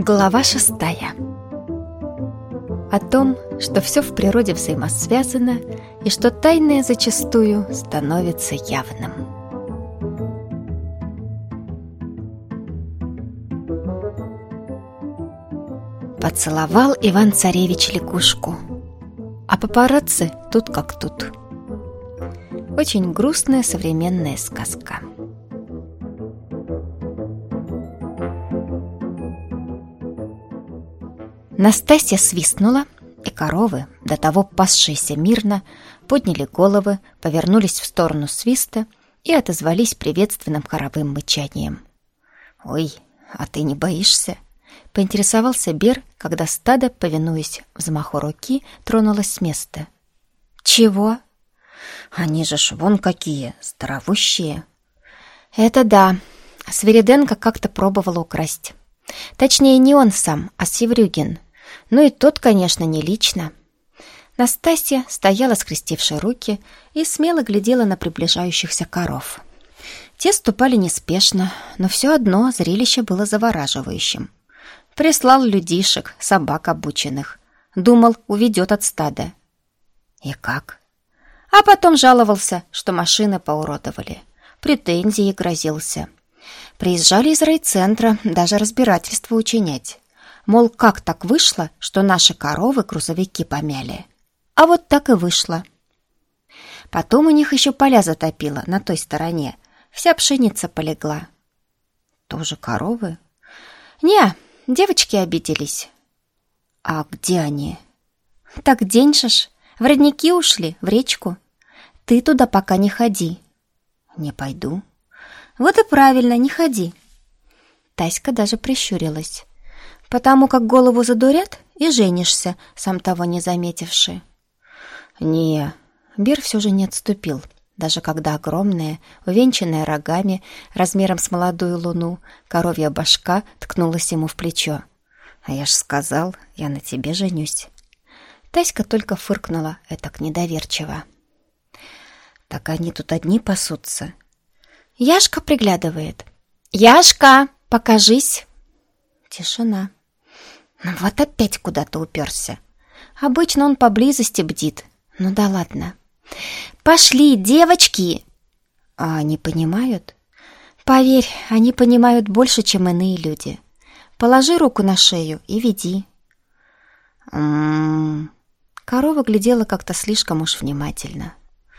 Глава 6. О том, что все в природе взаимосвязано и что тайное зачастую становится явным. Поцеловал Иван-царевич лягушку, а папарацци тут как тут. Очень грустная современная сказка. Настасья свистнула, и коровы, до того пасшиеся мирно, подняли головы, повернулись в сторону свиста и отозвались приветственным хоровым мычанием. «Ой, а ты не боишься?» — поинтересовался Бер, когда стадо, повинуясь взмаху руки, тронулось с места. «Чего?» «Они же ж вон какие, здоровущие!» «Это да, Свириденко как-то пробовал украсть. Точнее, не он сам, а Севрюгин. Ну и тот, конечно, не лично». Настасья стояла, скрестивши руки, и смело глядела на приближающихся коров. Те ступали неспешно, но все одно зрелище было завораживающим. Прислал людишек, собак обученных. Думал, уведет от стада. И как? А потом жаловался, что машины поуродовали. Претензии грозился. Приезжали из райцентра даже разбирательство учинять. Мол, как так вышло, что наши коровы грузовики помяли? А вот так и вышло. Потом у них еще поля затопило на той стороне. Вся пшеница полегла. Тоже коровы? Не, девочки обиделись. А где они? Так день же ж. В родники ушли, в речку. Ты туда пока не ходи. Не пойду. Вот и правильно, не ходи. Таська даже прищурилась. Потому как голову задурят и женишься, сам того не заметивши. Не, Бер все же не отступил, даже когда огромная, увенчанная рогами, размером с молодую луну, коровья башка ткнулась ему в плечо. А я ж сказал, я на тебе женюсь. Таська только фыркнула этак недоверчиво. Так они тут одни пасутся. Яшка приглядывает. «Яшка, покажись!» Тишина. Ну вот опять куда-то уперся. Обычно он поблизости бдит. Ну да ладно. «Пошли, девочки!» А они понимают? Поверь, они понимают больше, чем иные люди. Положи руку на шею и веди. Корова глядела как-то слишком уж внимательно.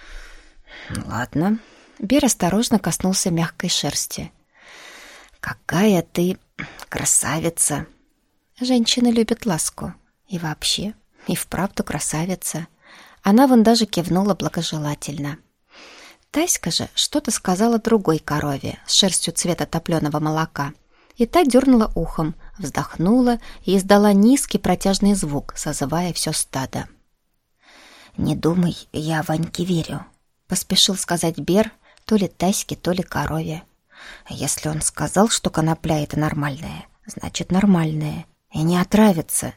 Ладно. Бер осторожно коснулся мягкой шерсти. Какая ты красавица! Женщины любят ласку. И вообще, и вправду красавица. Она вон даже кивнула благожелательно. Таська же что-то сказала другой корове с шерстью цвета топленого молока. И та дернула ухом, вздохнула и издала низкий протяжный звук, созывая все стадо. «Не думай, я Ваньке верю», — поспешил сказать Бер, то ли Таське, то ли корове. «Если он сказал, что конопля — это нормальное, значит нормальное, и не отравится».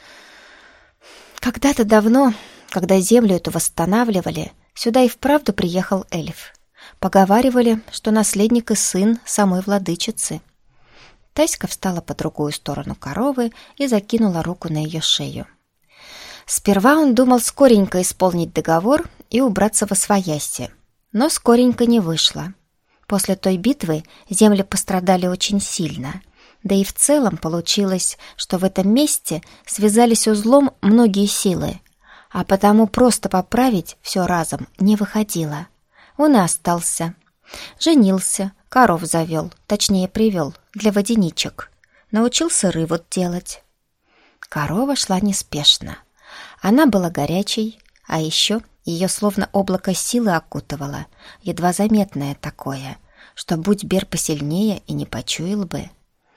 Когда-то давно, когда землю эту восстанавливали, сюда и вправду приехал эльф. Поговаривали, что наследник и сын самой владычицы. Таська встала по другую сторону коровы и закинула руку на ее шею. Сперва он думал скоренько исполнить договор и убраться восвояси, но скоренько не вышло. После той битвы земли пострадали очень сильно, да и в целом получилось, что в этом месте связались узлом многие силы, а потому просто поправить все разом не выходило. Он и остался. Женился, коров завел, точнее привел, для водяничек. Научился рывот делать. Корова шла неспешно. Она была горячей, а еще ее словно облако силы окутывало, едва заметное такое, что будь Бер посильнее и не почуял бы.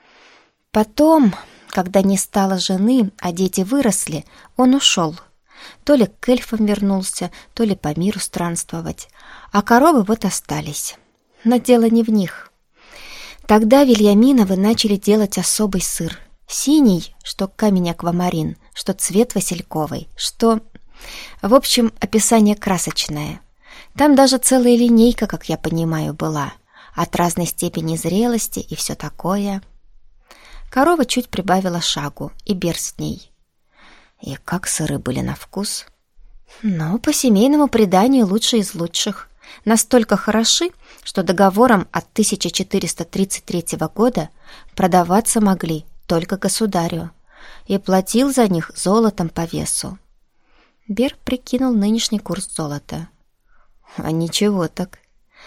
Потом, когда не стало жены, а дети выросли, он ушел. То ли к эльфам вернулся, то ли по миру странствовать, а коровы вот остались. Но дело не в них. Тогда Вильяминовы начали делать особый сыр. Синий, что камень аквамарин, что цвет васильковый, что... В общем, описание красочное. Там даже целая линейка, как я понимаю, была. От разной степени зрелости и все такое. Корова чуть прибавила шагу, и Бер с ней. И как сыры были на вкус. Но по семейному преданию лучшие из лучших. Настолько хороши, что договором от 1433 года продаваться могли только государю, и платил за них золотом по весу. Бер прикинул нынешний курс золота. А ничего так.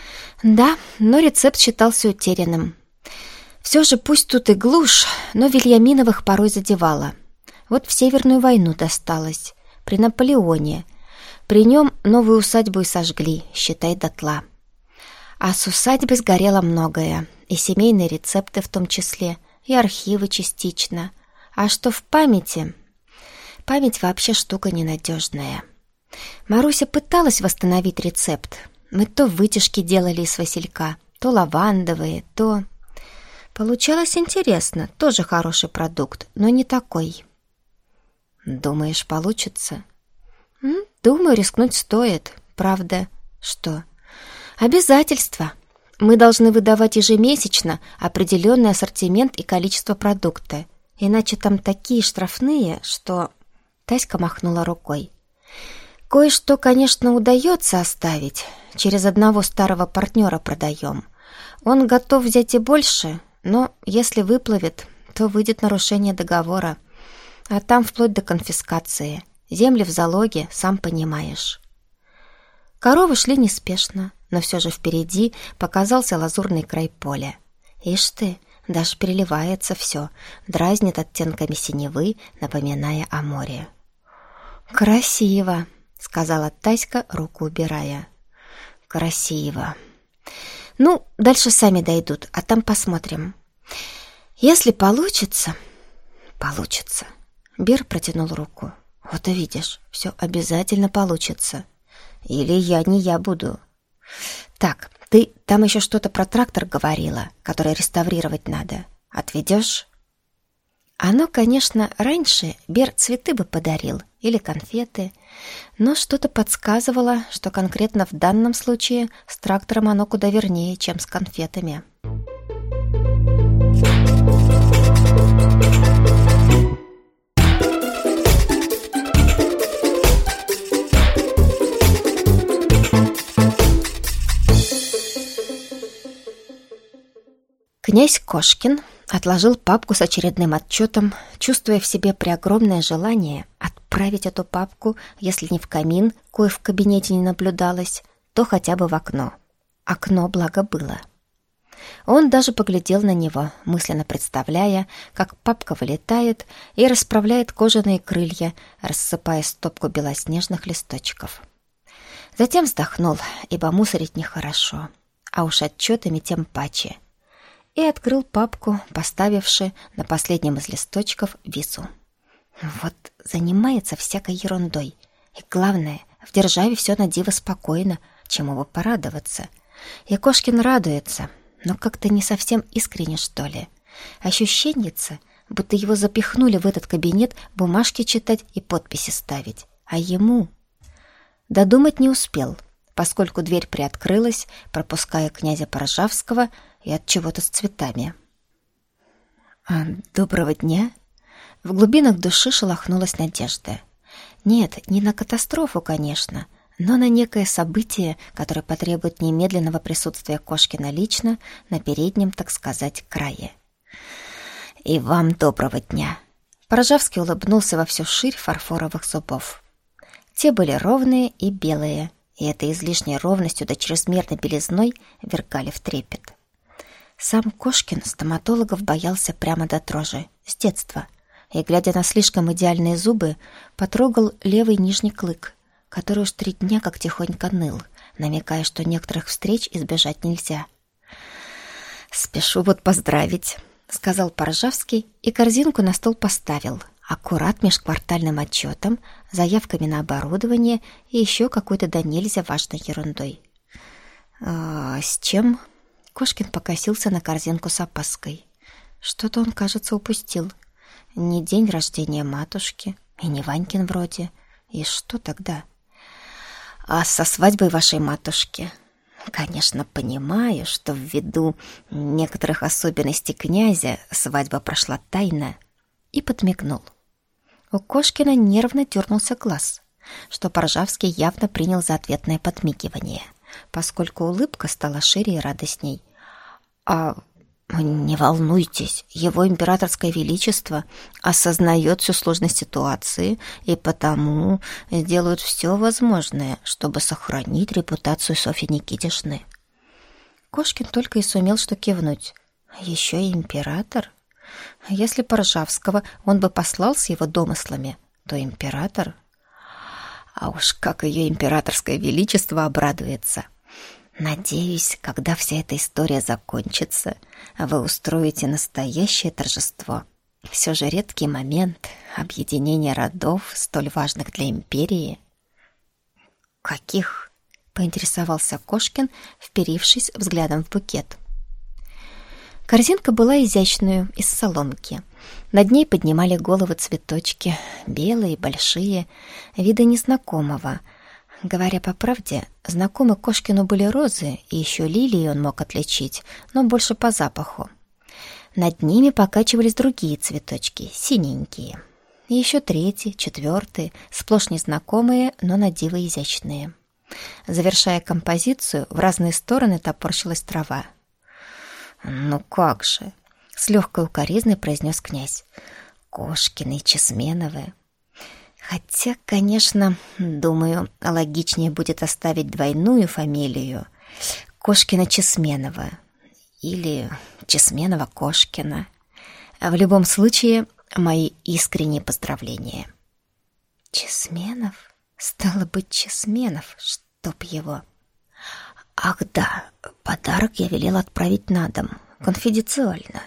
Да, но рецепт считался утерянным. Все же пусть тут и глушь, но Вильяминовых порой задевало. Вот в Северную войну досталось, при Наполеоне. При нем новую усадьбу и сожгли, считай, дотла. А с усадьбы сгорело многое, и семейные рецепты в том числе, и архивы частично. А что в памяти? Память вообще штука ненадежная. Маруся пыталась восстановить рецепт. Мы то вытяжки делали из василька, то лавандовые, то... Получалось интересно, тоже хороший продукт, но не такой. Думаешь, получится? Думаю, рискнуть стоит. Правда, что? Обязательства. Мы должны выдавать ежемесячно определенный ассортимент и количество продукта. Иначе там такие штрафные, что... Таська махнула рукой. Кое-что, конечно, удается оставить. Через одного старого партнера продаем. Он готов взять и больше, но если выплывет, то выйдет нарушение договора. А там вплоть до конфискации. Земли в залоге, сам понимаешь. Коровы шли неспешно, но все же впереди показался лазурный край поля. Ишь ты, даже переливается все, дразнит оттенками синевы, напоминая о море. «Красиво», — сказала Таська, руку убирая. «Красиво. Ну, дальше сами дойдут, а там посмотрим. Если получится...» «Получится». Бер протянул руку. «Вот увидишь, все обязательно получится. Или я не я буду. Так, ты там еще что-то про трактор говорила, который реставрировать надо. Отведешь?» Оно, конечно, раньше Бер цветы бы подарил или конфеты, но что-то подсказывало, что конкретно в данном случае с трактором оно куда вернее, чем с конфетами. Князь Кошкин отложил папку с очередным отчетом, чувствуя в себе преогромное желание отправить эту папку, если не в камин, кое в кабинете не наблюдалось, то хотя бы в окно. Окно, благо, было. Он даже поглядел на него, мысленно представляя, как папка вылетает и расправляет кожаные крылья, рассыпая стопку белоснежных листочков. Затем вздохнул, ибо мусорить нехорошо, а уж отчетами тем паче, и открыл папку, поставивши на последнем из листочков вису. Вот занимается всякой ерундой. И главное, в державе все на диво спокойно, чему бы порадоваться. И Кошкин радуется, но как-то не совсем искренне, что ли. Ощущенница, будто его запихнули в этот кабинет бумажки читать и подписи ставить. А ему... Додумать не успел, поскольку дверь приоткрылась, пропуская князя Поржавского и от чего-то с цветами. «Доброго дня!» В глубинах души шелохнулась надежда. Нет, не на катастрофу, конечно, но на некое событие, которое потребует немедленного присутствия Кошкина лично на переднем, так сказать, крае. «И вам доброго дня!» Поржавский улыбнулся во всю ширь фарфоровых зубов. Те были ровные и белые, и этой излишней ровностью да чрезмерной белизной вергали в трепет. Сам Кошкин стоматологов боялся прямо до дрожи, с детства, и, глядя на слишком идеальные зубы, потрогал левый нижний клык, который уж 3 дня как тихонько ныл, намекая, что некоторых встреч избежать нельзя. «Спешу вот поздравить», — сказал Поржавский и корзинку на стол поставил, аккурат межквартальным отчетом, заявками на оборудование и еще какой-то да нельзя важной ерундой. «С чем?» Кошкин покосился на корзинку с опаской. Что-то он, кажется, упустил. Не день рождения матушки, и не Ванькин вроде. И что тогда? «А со свадьбой вашей матушки?» Конечно, понимаю, что ввиду некоторых особенностей князя свадьба прошла тайно, и подмигнул. У Кошкина нервно дернулся глаз, что Поржавский явно принял за ответное подмигивание, поскольку улыбка стала шире и радостней. «Не волнуйтесь, его императорское величество осознает всю сложность ситуации и потому сделают все возможное, чтобы сохранить репутацию Софьи Никитишны». Кошкин только и сумел что кивнуть. Еще и император? Если Поржавского он бы послал с его домыслами, то император... А уж как ее императорское величество обрадуется! Надеюсь, когда вся эта история закончится, вы устроите настоящее торжество. Все же редкий момент объединения родов, столь важных для империи. «Каких?» — поинтересовался Кошкин, вперившись взглядом в букет. Корзинка была изящную, из соломки. Над ней поднимали головы цветочки, белые, большие, вида незнакомого. Говоря по правде, знакомы Кошкину были розы, и еще лилии он мог отличить, но больше по запаху. Над ними покачивались другие цветочки, синенькие. И еще третий, четвертый, сплошь незнакомые, но на диво изящные. Завершая композицию, в разные стороны топорщилась трава. «Ну как же!» — с легкой укоризной произнес князь. «Кошкины и Чесменовы. Хотя, конечно, думаю, логичнее будет оставить двойную фамилию Кошкина-Чесменова или Чесменова-Кошкина. В любом случае, мои искренние поздравления». «Чесменов? Стало быть, Чесменов, чтоб его...» «Ах да, подарок я велел отправить на дом, конфиденциально».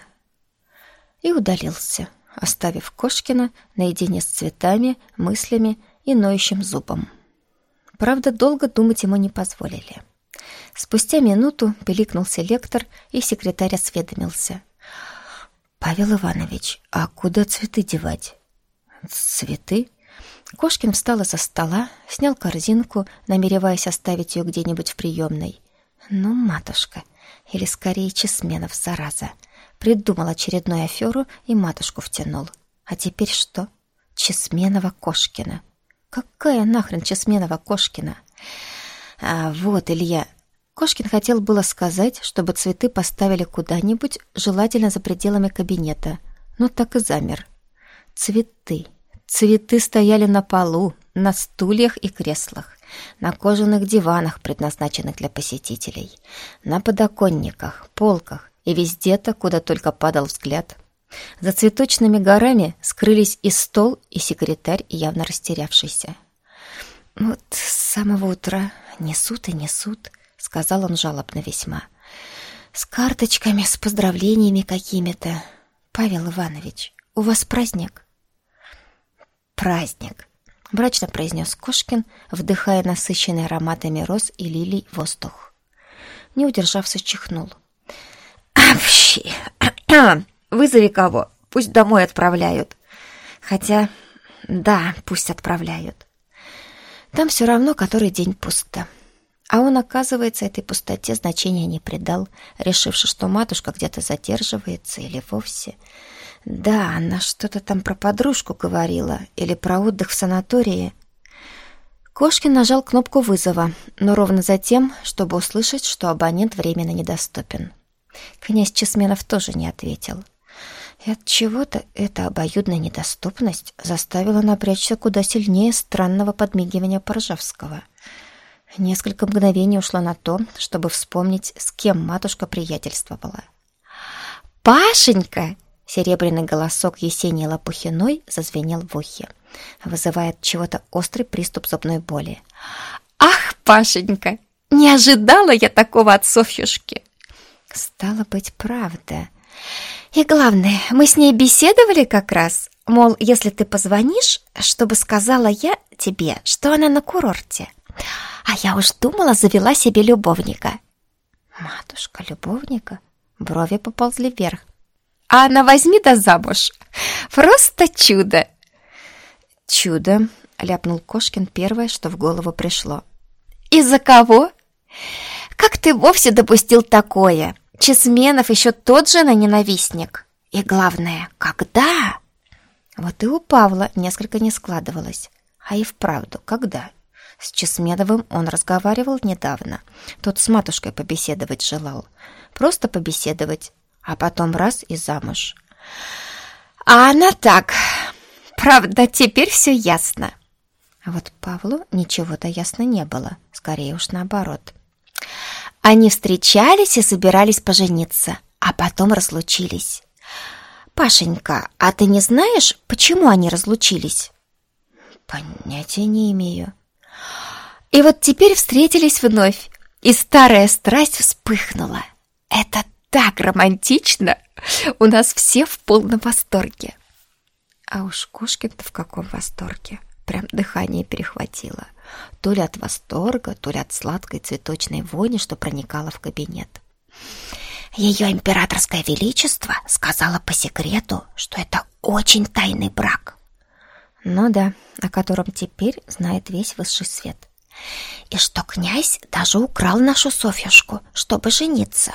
И удалился, оставив Кошкина наедине с цветами, мыслями и ноющим зубом. Правда, долго думать ему не позволили. Спустя минуту пиликнулся лектор, и секретарь осведомился. «Павел Иванович, а куда цветы девать?» «Цветы?» Кошкин встал из-за стола, снял корзинку, намереваясь оставить ее где-нибудь в приемной. Ну, матушка, или скорее Чесменов, зараза, придумал очередную аферу и матушку втянул. А теперь что? Чесменова-Кошкина. Какая нахрен Чесменова-Кошкина? А вот, Илья... Кошкин хотел было сказать, чтобы цветы поставили куда-нибудь, желательно за пределами кабинета, но так и замер. Цветы. Цветы стояли на полу, на стульях и креслах, на кожаных диванах, предназначенных для посетителей, на подоконниках, полках и везде-то, куда только падал взгляд. За цветочными горами скрылись и стол, и секретарь, явно растерявшийся. «Вот с самого утра несут и несут», — сказал он жалобно весьма. «С карточками, с поздравлениями какими-то. Павел Иванович, у вас праздник?» «Праздник», — мрачно произнес Кошкин, вдыхая насыщенный ароматами роз и лилий воздух. Не удержавшись, чихнул. «Апщи! Вызови кого, пусть домой отправляют. Хотя, да, пусть отправляют. Там все равно который день пусто». А он, оказывается, этой пустоте значения не придал, решивши, что матушка где-то задерживается или вовсе... Да, она что-то там про подружку говорила или про отдых в санатории. Кошкин нажал кнопку вызова, но ровно за тем, чтобы услышать, что абонент временно недоступен. Князь Чесменов тоже не ответил. И от чего-то эта обоюдная недоступность заставила напрячься куда сильнее странного подмигивания Поржавского. Несколько мгновений ушло на то, чтобы вспомнить, с кем матушка приятельствовала. «Пашенька!» Серебряный голосок Есении Лопухиной зазвенел в ухе, вызывая от чего-то острый приступ зубной боли. «Ах, Пашенька, не ожидала я такого от Софьюшки!» Стало быть, правда. И главное, мы с ней беседовали как раз. Мол, если ты позвонишь, чтобы сказала я тебе, что она на курорте. А я уж думала, завела себе любовника. Матушка, любовника? Брови поползли вверх. А она возьми да замуж. Просто чудо. Чудо, ляпнул Кошкин первое, что в голову пришло. Из-за кого? Как ты вовсе допустил такое? Чесменов еще тот жена-ненавистник. И главное, когда? Вот и у Павла несколько не складывалось. А и вправду, когда? С Чесменовым он разговаривал недавно. Тот с матушкой побеседовать желал. Просто побеседовать, а потом раз и замуж. А она так. Правда, теперь все ясно. А вот Павлу ничего-то ясно не было. Скорее уж наоборот. Они встречались и собирались пожениться, а потом разлучились. Пашенька, а ты не знаешь, почему они разлучились? Понятия не имею. И вот теперь встретились вновь, и старая страсть вспыхнула. Это так романтично! У нас все в полном восторге. А уж Кошкин-то в каком восторге! Прям дыхание перехватило. То ли от восторга, то ли от сладкой цветочной вони, что проникала в кабинет. Ее императорское величество сказала по секрету, что это очень тайный брак. Ну да, о котором теперь знает весь высший свет. И что князь даже украл нашу Софьюшку, чтобы жениться.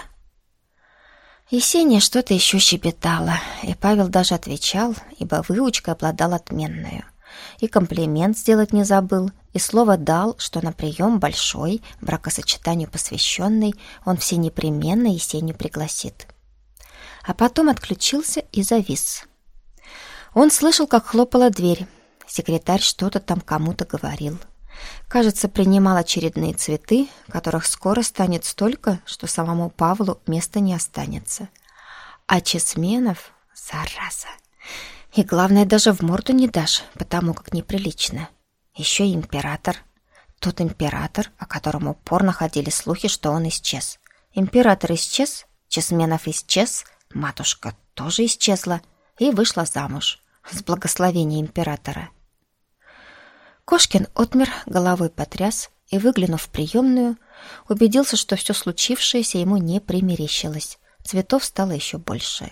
Есения что-то еще щебетала, и Павел даже отвечал, ибо выучкой обладал отменную. И комплимент сделать не забыл, и слово дал, что на прием большой, бракосочетанию посвященный, он все непременно Есению пригласит. А потом отключился и завис. Он слышал, как хлопала дверь. Секретарь что-то там кому-то говорил. Кажется, принимал очередные цветы, которых скоро станет столько, что самому Павлу места не останется. А Чесменов, зараза! И главное, даже в морду не дашь, потому как неприлично. Еще и император. Тот император, о котором упорно ходили слухи, что он исчез. Император исчез, Чесменов исчез, матушка тоже исчезла и вышла замуж с благословения императора. Кошкин отмер, головой потряс и, выглянув в приемную, убедился, что все случившееся ему не примерещилось. Цветов стало еще больше.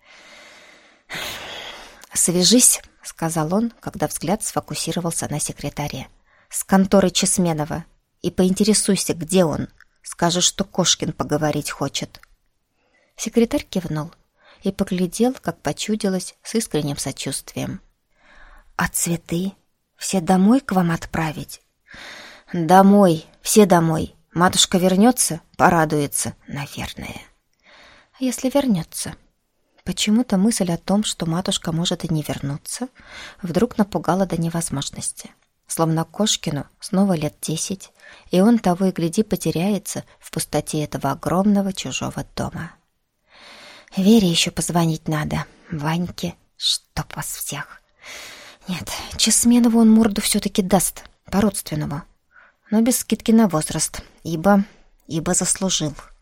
«Свяжись», — сказал он, когда взгляд сфокусировался на секретаре, «с конторой Чесменова и поинтересуйся, где он. Скажи, что Кошкин поговорить хочет». Секретарь кивнул и поглядел, как почудилось, с искренним сочувствием. «А цветы? Все домой к вам отправить?» «Домой, все домой. Матушка вернется, порадуется, наверное». «А если вернется?» Почему-то мысль о том, что матушка может и не вернуться, вдруг напугала до невозможности. Словно Кошкину снова лет 10, и он того и гляди потеряется в пустоте этого огромного чужого дома. Вере еще позвонить надо, Ваньке, чтоб вас всех. Нет, Чесменову он морду все-таки даст, по-родственному, но без скидки на возраст, ибо заслужил.